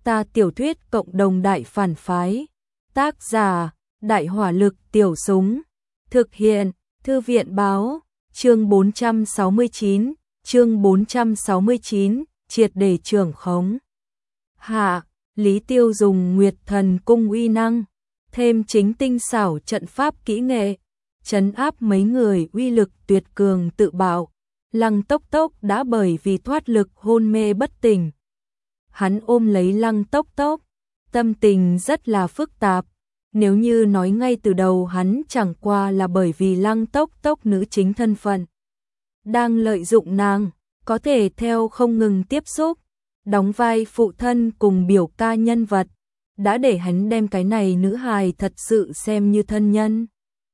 Ta tiểu thuyết cộng đồng đại phản phái. Tác giả: Đại hỏa lực tiểu súng. Thực hiện: Thư viện báo. Chương 469, triệt để trưởng khống. Hạ, Lý Tiêu dùng Nguyệt Thần Cung uy năng, thêm chính tinh xảo trận pháp kỹ nghệ, trấn áp mấy người uy lực tuyệt cường tự bạo. Lăng Tốc Tốc đã bởi vì thoát lực hôn mê bất tỉnh. Hắn ôm lấy Lăng Tốc Tốc, tâm tình rất là phức tạp. Nếu như nói ngay từ đầu hắn chẳng qua là bởi vì Lăng Tốc Tốc nữ chính thân phận, đang lợi dụng nàng, có thể theo không ngừng tiếp xúc, đóng vai phụ thân cùng biểu ca nhân vật, đã để hắn đem cái này nữ hài thật sự xem như thân nhân.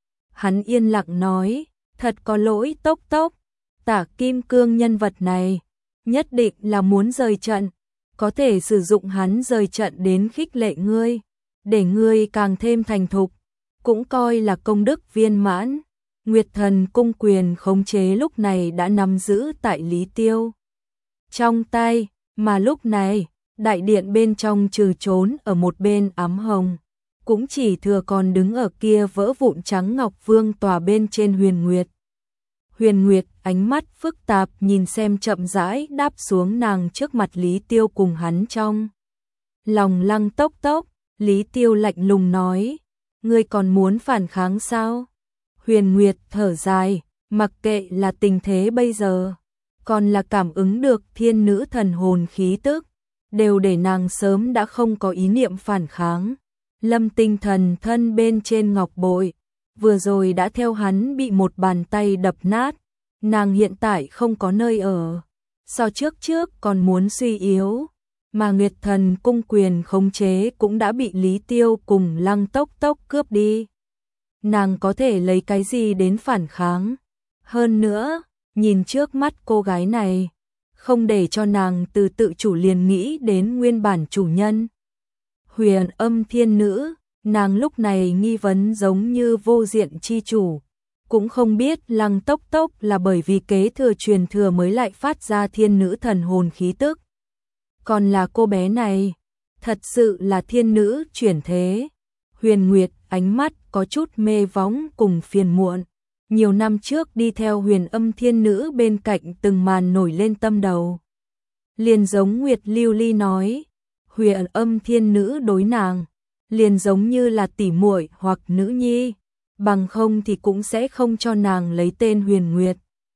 Hắn yên lặng nói, thật có lỗi Tốc Tốc, Tả Kim Cương nhân vật này, nhất định là muốn rời trận, có thể sử dụng hắn rời trận đến khích lệ ngươi, để ngươi càng thêm thành thục, cũng coi là công đức viên mãn. Nguyệt Thần Cung quyền khống chế lúc này đã nắm giữ tại Lý Tiêu trong tay, mà lúc này, đại điện bên trong trừ trốn ở một bên Ám Hồng, cũng chỉ thừa còn đứng ở kia vỡ vụn trắng ngọc vương tòa bên trên Huyền Nguyệt. Huyền Nguyệt ánh mắt phức tạp nhìn xem chậm rãi đáp xuống nàng trước mặt Lý Tiêu cùng hắn trong lòng Lăng Tốc Tốc. Lý Tiêu lạnh lùng nói, ngươi còn muốn phản kháng sao? Huyền Nguyệt thở dài, mặc kệ là tình thế bây giờ, còn là cảm ứng được thiên nữ thần hồn khí tức, đều để nàng sớm đã không có ý niệm phản kháng. Lâm Tinh Thần thân bên trên ngọc bội, vừa rồi đã theo hắn bị một bàn tay đập nát, nàng hiện tại không có nơi ở, so trước còn muốn suy yếu, mà Nguyệt Thần Cung quyền khống chế cũng đã bị Lý Tiêu cùng Lăng Tốc Tốc cướp đi. Nàng có thể lấy cái gì đến phản kháng? Hơn nữa, nhìn trước mắt cô gái này, không để cho nàng từ tự chủ liền nghĩ đến nguyên bản chủ nhân. Huyền Âm Thiên Nữ, nàng lúc này nghi vấn giống như vô diện chi chủ, cũng không biết Lăng Tốc Tốc là bởi vì kế thừa truyền thừa mới lại phát ra thiên nữ thần hồn khí tức. Còn là cô bé này, thật sự là thiên nữ chuyển thế. Huyền Nguyệt ánh mắt có chút mê vóng cùng phiền muộn. Nhiều năm trước đi theo Huyền Âm Thiên Nữ bên cạnh từng màn nổi lên tâm đầu. Liền giống Nguyệt Lưu Ly nói, Huyền Âm Thiên Nữ đối nàng, liền giống như là tỉ muội hoặc nữ nhi, bằng không thì cũng sẽ không cho nàng lấy tên Huyền Nguyệt.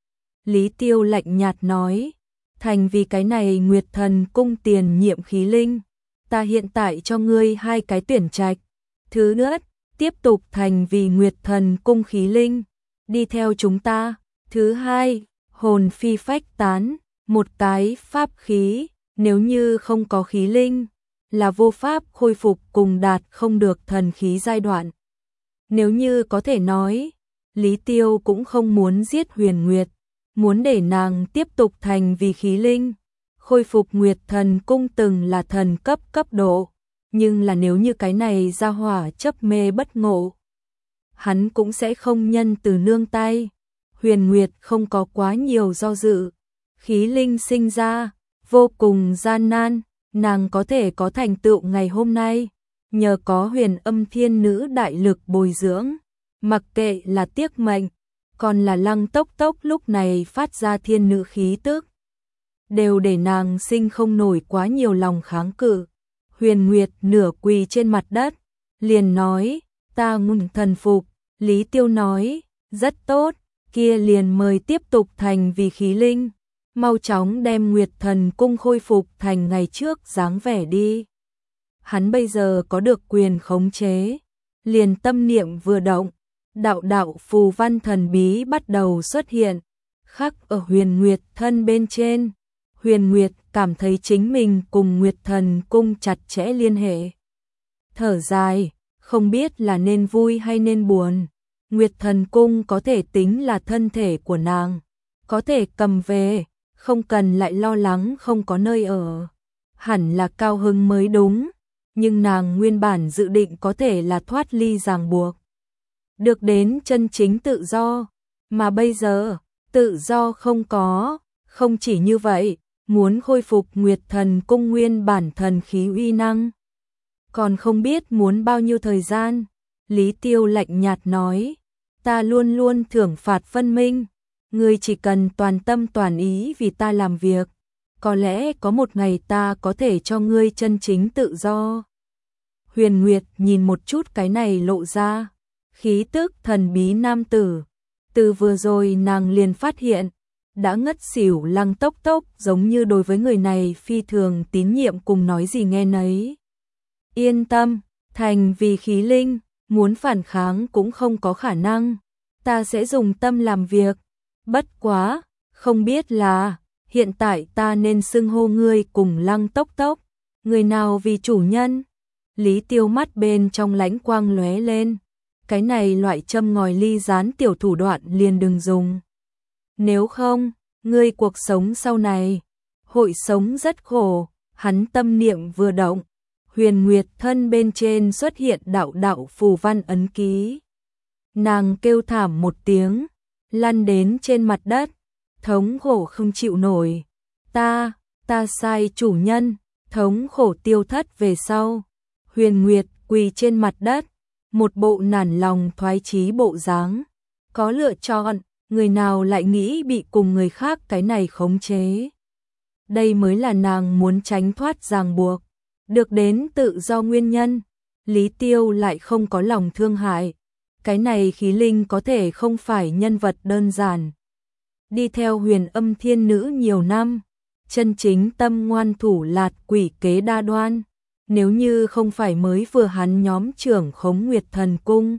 Lý Tiêu lạnh nhạt nói, thành vì cái này Nguyệt Thần Cung tiền nhiệm khí linh, ta hiện tại cho ngươi hai cái tuyển trạch. Thứ nhất, tiếp tục thành vì Nguyệt Thần Cung khí linh, đi theo chúng ta. Thứ hai, hồn phi phách tán, một cái pháp khí, nếu như không có khí linh, là vô pháp khôi phục cùng đạt không được thần khí giai đoạn. Nếu như có thể nói, Lý Tiêu cũng không muốn giết Huyền Nguyệt, muốn để nàng tiếp tục thành vì khí linh, khôi phục Nguyệt Thần Cung từng là thần cấp độ, nhưng là nếu như cái này ra hỏa chấp mê bất ngộ, hắn cũng sẽ không nhân từ nương tay. Huyền Nguyệt không có quá nhiều do dự, khí linh sinh ra vô cùng gian nan, nàng có thể có thành tựu ngày hôm nay, nhờ có Huyền Âm Thiên Nữ đại lực bồi dưỡng, mặc kệ là tiếc mệnh, còn là Lăng Tốc Tốc lúc này phát ra thiên nữ khí tức, đều để nàng sinh không nổi quá nhiều lòng kháng cự. Huyền Nguyệt nửa quỳ trên mặt đất, liền nói, ta ngừng thần phục. Lý Tiêu nói, rất tốt, kia liền mời tiếp tục thành vì khí linh, mau chóng đem Nguyệt Thần Cung khôi phục thành ngày trước dáng vẻ đi. Hắn bây giờ có được quyền khống chế, liền tâm niệm vừa động, đạo phù văn thần bí bắt đầu xuất hiện, khắc ở Huyền Nguyệt thân bên trên. Huyền Nguyệt cảm thấy chính mình cùng Nguyệt Thần Cung chặt chẽ liên hệ. Thở dài, không biết là nên vui hay nên buồn. Nguyệt Thần Cung có thể tính là thân thể của nàng, có thể cầm về, không cần lại lo lắng không có nơi ở. Hẳn là cao hứng mới đúng, nhưng nàng nguyên bản dự định có thể là thoát ly ràng buộc, được đến chân chính tự do, mà bây giờ, tự do không có. Không chỉ như vậy, muốn khôi phục Nguyệt Thần Cung nguyên bản thần khí uy năng. Còn không biết muốn bao nhiêu thời gian, Lý Tiêu lạnh nhạt nói, ta luôn luôn thưởng phạt phân minh, ngươi chỉ cần toàn tâm toàn ý vì ta làm việc, có lẽ có một ngày ta có thể cho ngươi chân chính tự do. Huyền Nguyệt nhìn một chút cái này lộ ra khí tức thần bí nam tử, từ vừa rồi nàng liền phát hiện, đã ngất xỉu Lăng Tốc Tốc giống như đối với người này phi thường tín nhiệm cùng nói gì nghe nấy. Yên tâm, thành vì khí linh, muốn phản kháng cũng không có khả năng, ta sẽ dùng tâm làm việc, bất quá, không biết là, hiện tại ta nên xưng hô ngươi cùng Lăng Tốc Tốc, người nào vì chủ nhân? Lý Tiêu mắt bên trong lãnh quang lóe lên, cái này loại châm ngòi ly gián tiểu thủ đoạn liền đừng dùng. Nếu không, ngươi cuộc sống sau này, hội sống rất khổ, hắn tâm niệm vừa động, Huyền Nguyệt thân bên trên xuất hiện đạo đạo phù văn ấn ký. Nàng kêu thảm một tiếng, lăn đến trên mặt đất, thống khổ không chịu nổi. Ta sai chủ nhân, thống khổ tiêu thất về sau. Huyền Nguyệt quỳ trên mặt đất, một bộ nản lòng thoái chí bộ dáng. Có lựa chọn, người nào lại nghĩ bị cùng người khác cái này khống chế. Đây mới là nàng muốn tránh thoát ràng buộc. Được đến tự do nguyên nhân, Lý Tiêu lại không có lòng thương hại. Cái này khí linh có thể không phải nhân vật đơn giản. Đi theo Huyền Âm Thiên Nữ nhiều năm, chân chính tâm ngoan thủ lạt quỷ kế đa đoan. Nếu như không phải mới vừa hắn nhóm trưởng khống Nguyệt Thần Cung,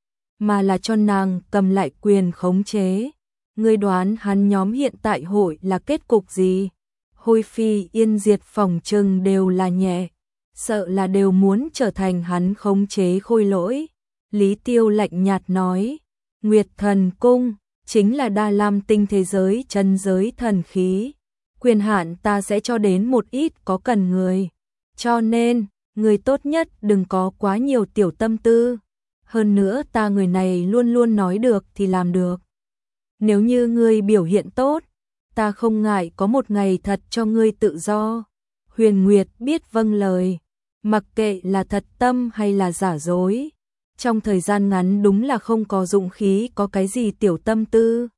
mà là cho nàng cầm lại quyền khống chế, ngươi đoán hắn nhóm hiện tại hội là kết cục gì? Hôi phi yên diệt phòng trừng đều là nhẹ, sợ là đều muốn trở thành hắn khống chế khôi lỗi. Lý Tiêu lạnh nhạt nói, Nguyệt Thần Cung chính là Đa Lam tinh thế giới chân giới thần khí, quyền hạn ta sẽ cho đến một ít có cần người. Cho nên, người tốt nhất đừng có quá nhiều tiểu tâm tư. Hơn nữa ta người này luôn luôn nói được thì làm được. Nếu như ngươi biểu hiện tốt, ta không ngại có một ngày thật cho ngươi tự do. Huyền Nguyệt biết vâng lời, mặc kệ là thật tâm hay là giả dối. Trong thời gian ngắn đúng là không có dụng khí có cái gì tiểu tâm tư.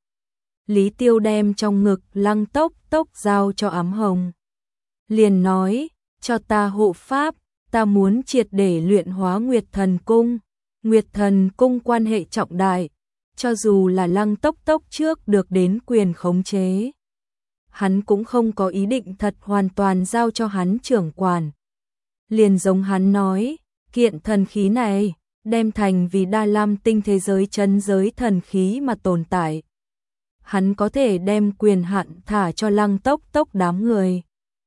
Lý Tiêu đem trong ngực Lăng Tốc Tốc giao cho Ám Hồng. Liền nói, cho ta hộ pháp, ta muốn triệt để luyện hóa Nguyệt Thần Cung. Nguyệt Thần Cung quan hệ trọng đại, cho dù là Lăng Tốc Tốc trước được đến quyền khống chế, hắn cũng không có ý định thật hoàn toàn giao cho hắn trưởng quản. Liền giống hắn nói, kiện thần khí này đem thành vì Đa Lam tinh thế giới chân giới thần khí mà tồn tại. Hắn có thể đem quyền hạn thả cho Lăng Tốc Tốc đám người,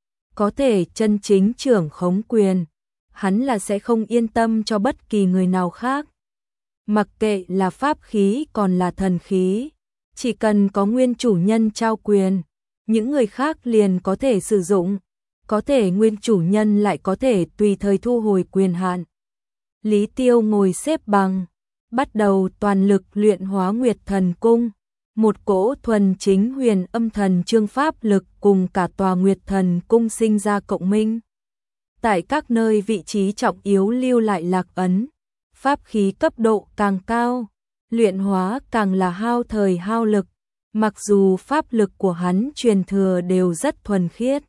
có thể chân chính trưởng khống quyền, hắn là sẽ không yên tâm cho bất kỳ người nào khác. Mặc kệ là pháp khí còn là thần khí, chỉ cần có nguyên chủ nhân trao quyền, những người khác liền có thể sử dụng, có thể nguyên chủ nhân lại có thể tùy thời thu hồi quyền hạn. Lý Tiêu ngồi xếp bằng, bắt đầu toàn lực luyện hóa Nguyệt Thần Cung. Một cỗ thuần chính huyền âm thần chương pháp lực cùng cả tòa Nguyệt Thần Cung sinh ra cộng minh. Tại các nơi vị trí trọng yếu lưu lại lạc ấn, pháp khí cấp độ càng cao, luyện hóa càng là hao thời hao lực, mặc dù pháp lực của hắn truyền thừa đều rất thuần khiết.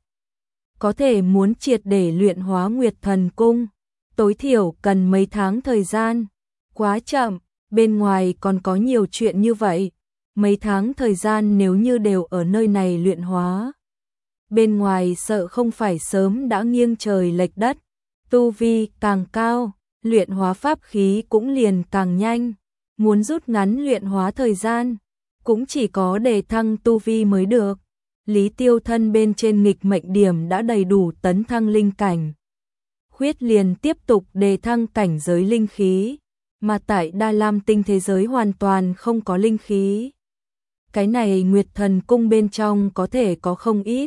Có thể muốn triệt để luyện hóa Nguyệt Thần Cung, tối thiểu cần mấy tháng thời gian, quá chậm, bên ngoài còn có nhiều chuyện như vậy. Mấy tháng thời gian nếu như đều ở nơi này luyện hóa, bên ngoài sợ không phải sớm đã nghiêng trời lệch đất. Tu vi càng cao, luyện hóa pháp khí cũng liền càng nhanh. Muốn rút ngắn luyện hóa thời gian, cũng chỉ có đề thăng tu vi mới được. Lý Tiêu thân bên trên nghịch mệnh điểm đã đầy đủ tấn thăng linh cảnh. Khuyết liền tiếp tục đề thăng cảnh giới linh khí, mà tại Đa Lam tinh thế giới hoàn toàn không có linh khí. Cái này Nguyệt Thần Cung bên trong có thể có không ít.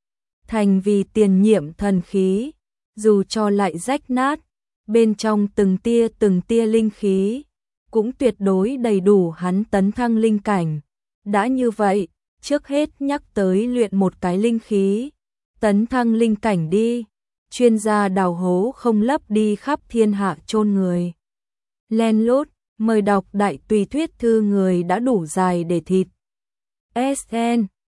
Thành vì tiền nhiệm thần khí, dù cho lại rách nát, bên trong từng tia linh khí, cũng tuyệt đối đầy đủ hắn tấn thăng linh cảnh. Đã như vậy, trước hết nhắc tới luyện một cái linh khí, tấn thăng linh cảnh đi, chuyên gia đào hố không lấp đi khắp thiên hạ chôn người. Len lút, mời đọc đại tùy thuyết thư người đã đủ dài để thịt. SN